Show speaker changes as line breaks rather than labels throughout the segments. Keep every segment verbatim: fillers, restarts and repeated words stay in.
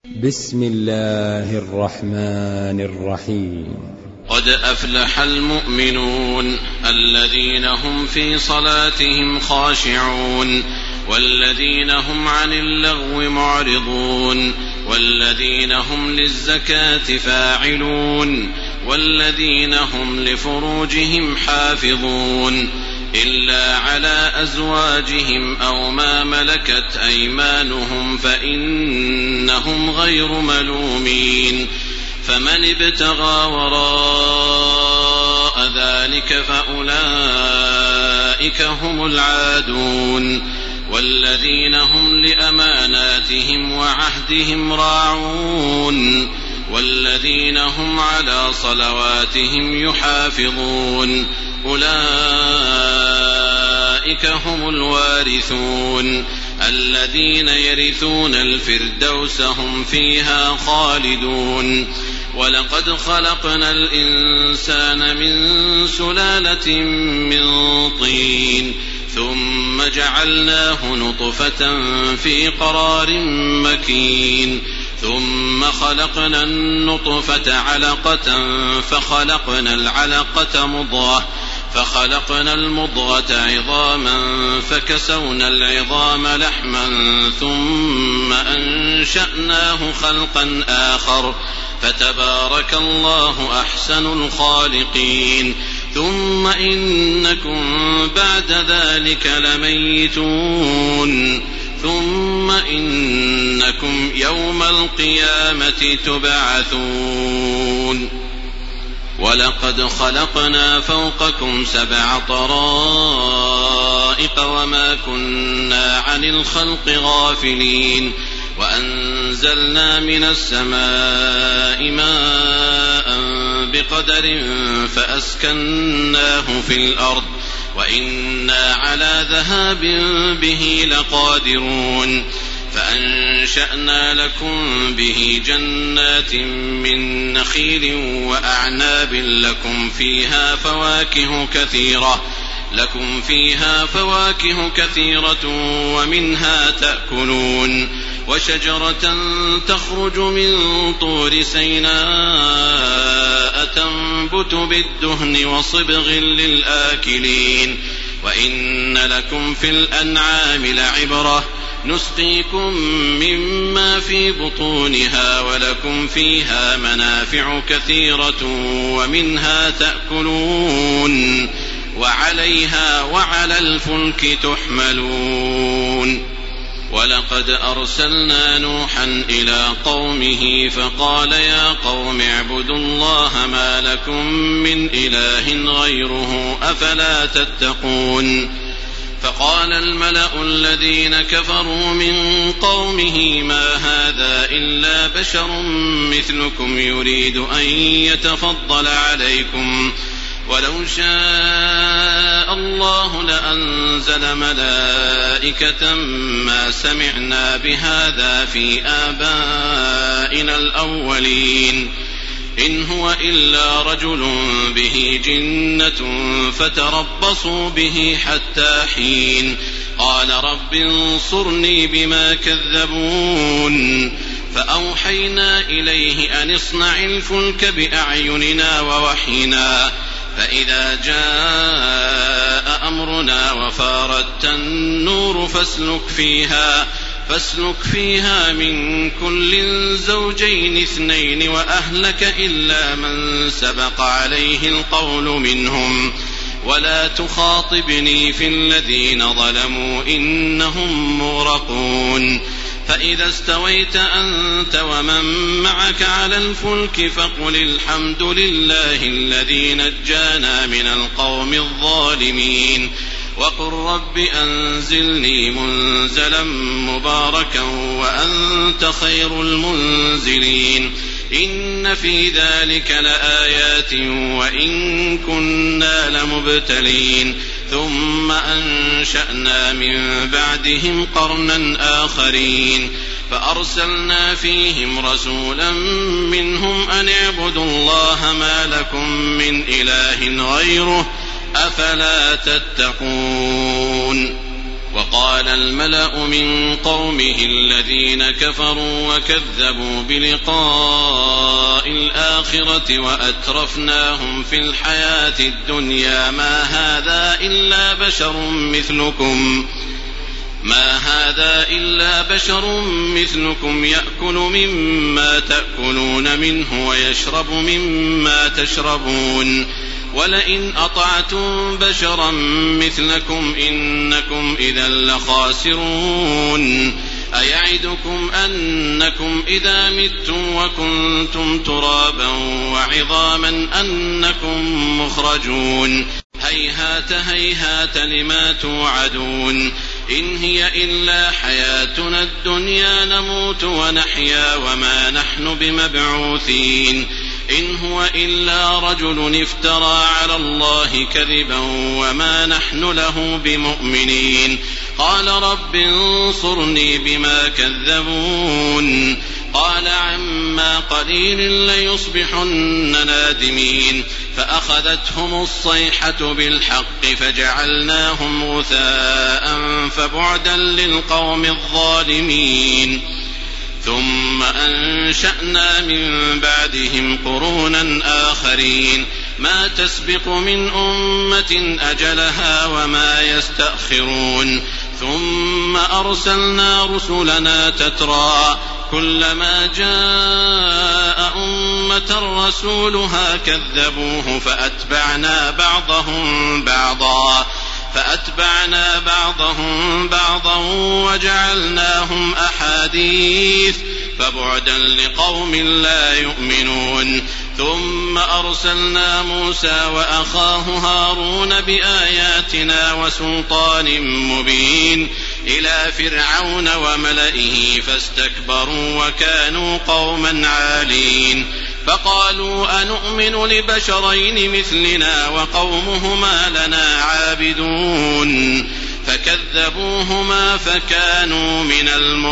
بسم الله الرحمن الرحيم.
قد أفلح المؤمنون الذين هم في صلاتهم خاشعون والذين هم عن اللغو معرضون والذين هم للزكاة فاعلون والذين هم لفروجهم حافظون إلا على أزواجهم أو ما ملكت أيمانهم فإنهم غير ملومين فمن ابتغى وراء ذلك فأولئك هم العادون والذين هم لأماناتهم وعهدهم راعون والذين هم على صلواتهم يحافظون أولئك هم الوارثون الذين يرثون الفردوس هم فيها خالدون ولقد خلقنا الإنسان من سلالة من طين ثم جعلناه نطفة في قرار مكين ثم خلقنا النطفة علقة فخلقنا العلقة مضغة فخلقنا المضغة عظاما فكسونا العظام لحما ثم أنشأناه خلقا آخر فتبارك الله أحسن الخالقين ثم إنكم بعد ذلك لميتون ثم إنكم يوم القيامة تبعثون ولقد خلقنا فوقكم سبع طرائق وما كنا عن الخلق غافلين وأنزلنا من السماء ماء بقدر فأسكناه في الأرض وإنا على ذهاب به لقادرون فأنشأنا لكم به جنات من نخيل وأعناب لكم فيها فواكه كثيرة لكم فيها فواكه كثيرة ومنها تأكلون وشجرة تخرج من طور سيناء تنبت بالدهن وصبغ للآكلين وإن لكم في الأنعام لعبرة نسقيكم مما في بطونها ولكم فيها منافع كثيرة ومنها تأكلون وعليها وعلى الفلك تحملون ولقد أرسلنا نوحا إلى قومه فقال يا قوم اعبدوا الله ما لكم من إله غيره أفلا تتقون فقال الملأ الذين كفروا من قومه ما هذا إلا بشر مثلكم يريد أن يتفضل عليكم ولو شاء الله لأنزل ملائكة ما سمعنا بهذا في آبائنا الأولين إن هو إلا رجل به جنة فتربصوا به حتى حين قال رب انصرني بما كذبون فأوحينا إليه أن اصنع الفلك بأعيننا ووحينا فإذا جاء أمرنا وفارت النور فاسلك فيها فاسلك فيها من كل زوجين اثنين وأهلك إلا من سبق عليه القول منهم ولا تخاطبني في الذين ظلموا إنهم مغرقون فإذا استويت أنت ومن معك على الفلك فقل الحمد لله الذي نجانا من القوم الظالمين وقل رب أنزلني منزلا مباركا وأنت خير المنزلين إن في ذلك لآيات وإن كنا لمبتلين ثم أنشأنا من بعدهم قرنا آخرين فأرسلنا فيهم رسولا منهم أن اعبدوا الله ما لكم من إله غيره أفلا تتقون وقال الملأ من قومه الذين كفروا وكذبوا بلقاء الآخرة وأترفناهم في الحياة الدنيا ما هذا إلا بشر مثلكم ما هذا إلا بشر مثلكم يأكل مما تأكلون منه ويشرب مما تشربون ولئن أطعتم بشرا مثلكم إنكم إذا لخاسرون أيعدكم أنكم إذا متم وكنتم ترابا وعظاما أنكم مخرجون هيهات هيهات لما توعدون إن هي إلا حياتنا الدنيا نموت ونحيا وما نحن بمبعوثين إن هو إلا رجل افترى على الله كذبا وما نحن له بمؤمنين قال رب انصرني بما كذبون قال عما قليل ليصبحن نادمين فأخذتهم الصيحة بالحق فجعلناهم غثاء فبعدا للقوم الظالمين ثم أنشأنا من بعدهم قرونا آخرين ما تسبق من أمة أجلها وما يستأخرون ثم أرسلنا رسلنا تترى كلما جاء أمة رسولها كذبوه فأتبعنا بعضهم بعضا فأتبعنا بعضهم بعضا وجعلناهم أحاديث فبعدا لقوم لا يؤمنون ثم أرسلنا موسى وأخاه هارون بآياتنا وسلطان مبين إلى فرعون وملئه فاستكبروا وكانوا قوما عالين فقالوا أنؤمن لبشرين مثلنا وقومهما لنا عابدون فكذبوهما فكانوا من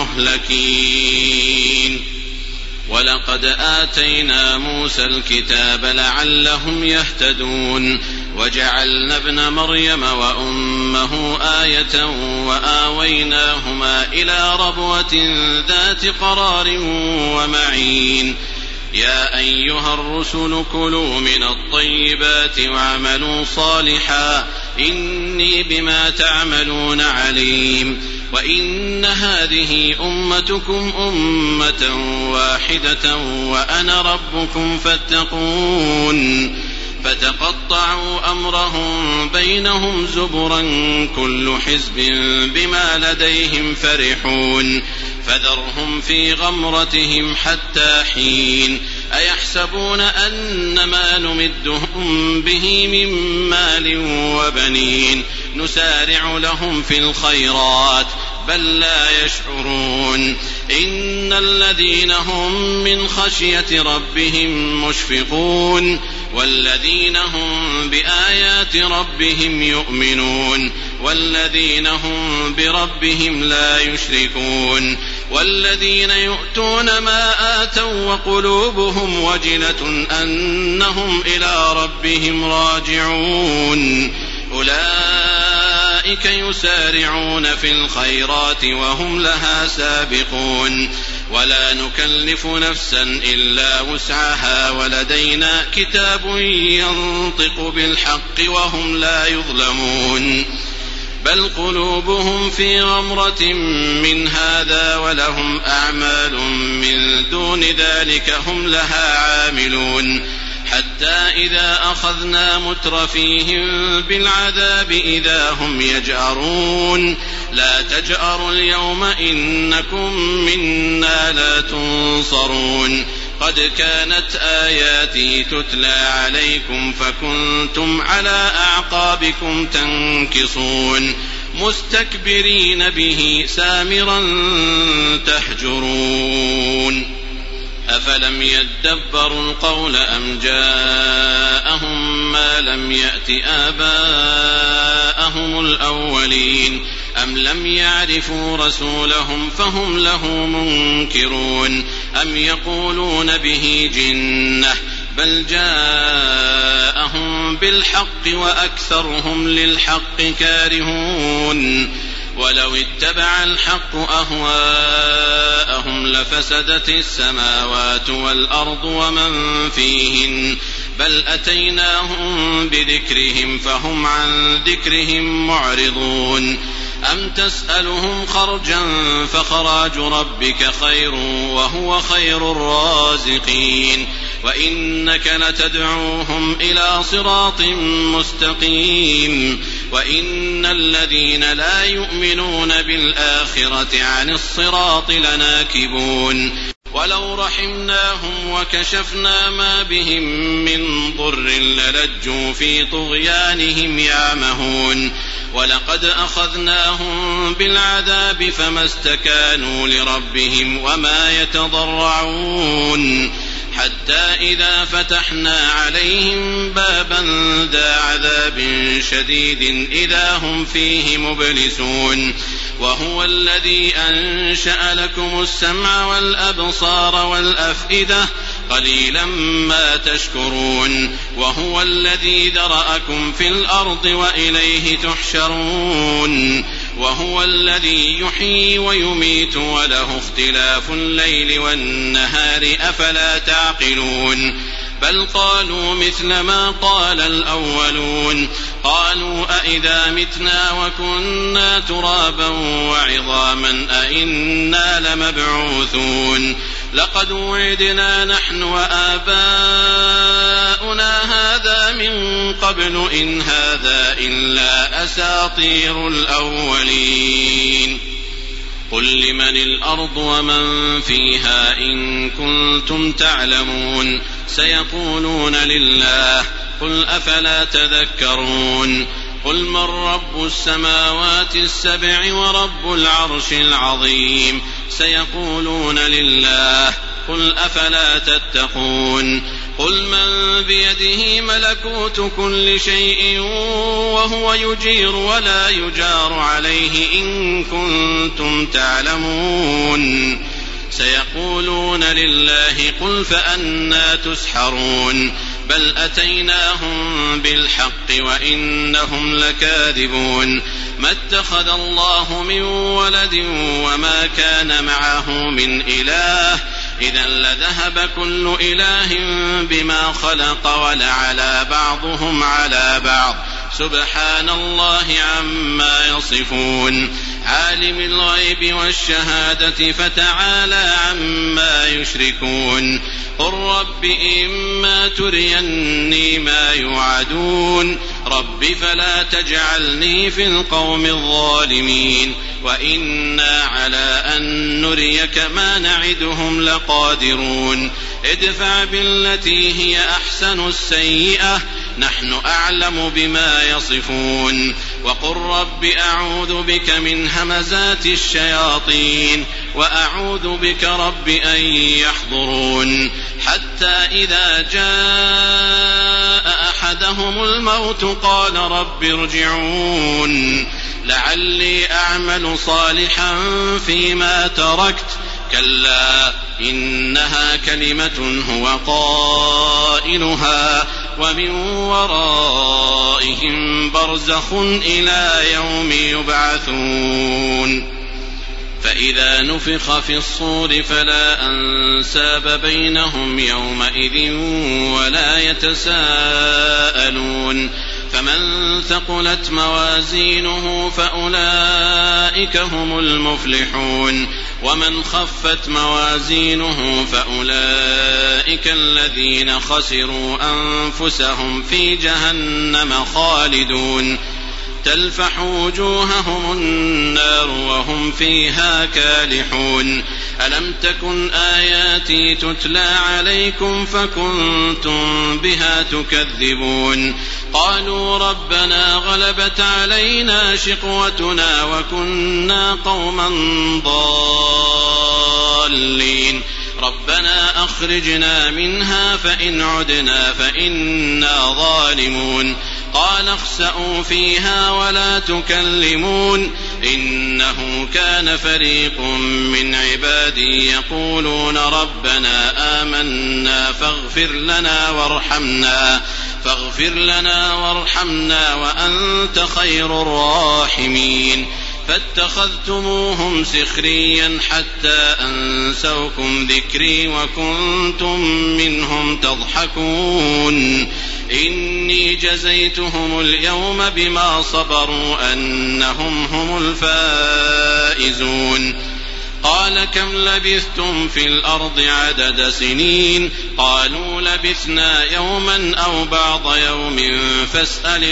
المهلكين ولقد آتينا موسى الكتاب لعلهم يهتدون وجعلنا ابن مريم وأمه آية وآويناهما إلى ربوة ذات قرار ومعين يا أيها الرسل كلوا من الطيبات واعملوا صالحا إني بما تعملون عليم وإن هذه أمتكم أمة واحدة وأنا ربكم فاتقون فتقطعوا أمرهم بينهم زبرا كل حزب بما لديهم فرحون فذرهم في غمرتهم حتى حين أيحسبون أن ما نمدهم به من مال وبنين نسارع لهم في الخيرات بل لا يشعرون إن الذين هم من خشية ربهم مشفقون والذين هم بآيات ربهم يؤمنون والذين هم بربهم لا يشركون والذين يؤتون ما آتوا وقلوبهم وجلة أنهم إلى ربهم راجعون أولئك يسارعون في الخيرات وهم لها سابقون ولا نكلف نفسا إلا وسعها ولدينا كتاب ينطق بالحق وهم لا يظلمون بل قلوبهم في غمرة من هذا ولهم أعمال من دون ذلك هم لها عاملون حتى إذا أخذنا مترفيهم بالعذاب إذا هم يجأرون لا تجأروا اليوم إنكم منا لا تنصرون قد كانت آياتي تتلى عليكم فكنتم على أعقابكم تنكصون مستكبرين به سامرا تهجرون أفلم يدبروا القول أم جاءهم ما لم يأت آباءهم الأولين أم لم يعرفوا رسولهم فهم له منكرون أم يقولون به جنة بل جاءهم بالحق وأكثرهم للحق كارهون ولو اتبع الحق أهواءهم لفسدت السماوات والأرض ومن فيهن بل أتيناهم بذكرهم فهم عن ذكرهم معرضون أم تسألهم خرجا فخراج ربك خير وهو خير الرازقين وإنك لتدعوهم إلى صراط مستقيم وإن الذين لا يؤمنون بالآخرة عن الصراط لناكبون ولو رحمناهم وكشفنا ما بهم من ضر للجوا في طغيانهم يعمهون ولقد أخذناهم بالعذاب فما استكانوا لربهم وما يتضرعون حتى إذا فتحنا عليهم بابا ذا عذاب شديد إذا هم فيه مبلسون وهو الذي أنشأ لكم السمع والأبصار والأفئدة قليلا ما تشكرون وهو الذي ذرأكم في الأرض وإليه تحشرون وهو الذي يحيي ويميت وله اختلاف الليل والنهار أفلا تعقلون بل قالوا مثل ما قال الأولون قالوا أئذا متنا وكنا ترابا وعظاما أئنا لمبعوثون لقد وعدنا نحن وآباؤنا هذا من قبل إن هذا إلا أساطير الأولين قل لمن الأرض ومن فيها إن كنتم تعلمون سيقولون لله قل أفلا تذكرون قل من رب السماوات السبع ورب العرش العظيم سيقولون لله قل أفلا تتقون قل من بيده ملكوت كل شيء وهو يجير ولا يجار عليه إن كنتم تعلمون سيقولون لله قل فأنى تسحرون بل أتيناهم بالحق وإنهم لكاذبون ما اتخذ الله من ولد وما كان معه من إله إذا لذهب كل إله بما خلق ولعلى بعضهم على بعض سبحان الله عما يصفون عالم الغيب والشهادة فتعالى عما يشركون قل رب إما تريني ما يوعدون رب فلا تجعلني في القوم الظالمين وإنا على أن نريك ما نعدهم لقادرون ادفع بالتي هي أحسن السيئة نحن أعلم بما يصفون وقل رب أعوذ بك من همزات الشياطين وأعوذ بك رب أن يحضرون حتى إذا جاء أحدهم الموت قال رب ارجعون لعلي أعمل صالحا فيما تركت كلا إنها كلمة هو قائلها ومن ورائهم برزخ إلى يوم يبعثون فإذا نفخ في الصور فلا أنساب بينهم يومئذ ولا يتساءلون فمن ثقلت موازينه فأولئك هم المفلحون ومن خفت موازينه فأولئك الذين خسروا أنفسهم في جهنم خالدون تلفح وجوههم النار وهم فيها كالحون ألم تكن آياتي تتلى عليكم فكنتم بها تكذبون قالوا ربنا غلبت علينا شقوتنا وكنا قوما ضالين ربنا أخرجنا منها فإن عدنا فإنا ظالمون قال اخسئوا فيها ولا تكلمون إنه كان فريق من عبادي يقولون ربنا آمنا فاغفر لنا وارحمنا فاغفر لنا وارحمنا وأنت خير الراحمين فاتخذتموهم سخريا حتى أنسوكم ذكري وكنتم منهم تضحكون إني جزيتهم اليوم بما صبروا أنهم هم الفائزون قال كم لبثتم في الأرض عدد سنين قالوا لبثنا يوما أو بعض يوم فاسأل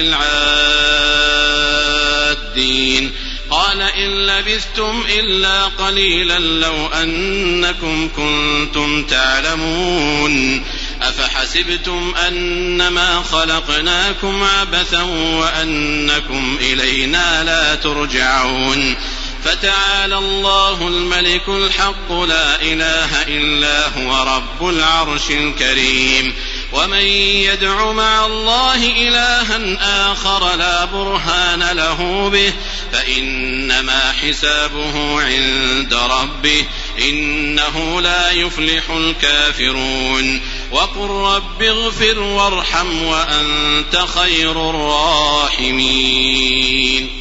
العادين قال إن لبثتم إلا قليلا لو أنكم كنتم تعلمون أفحسبتم أنما خلقناكم عبثا وأنكم إلينا لا ترجعون فتعالى الله الملك الحق لا إله إلا هو رب العرش الكريم ومن يدع مع الله إلها آخر لا برهان له به فإنما حسابه عند ربه إنه لا يفلح الكافرون وقل رب اغفر وارحم وأنت خير الراحمين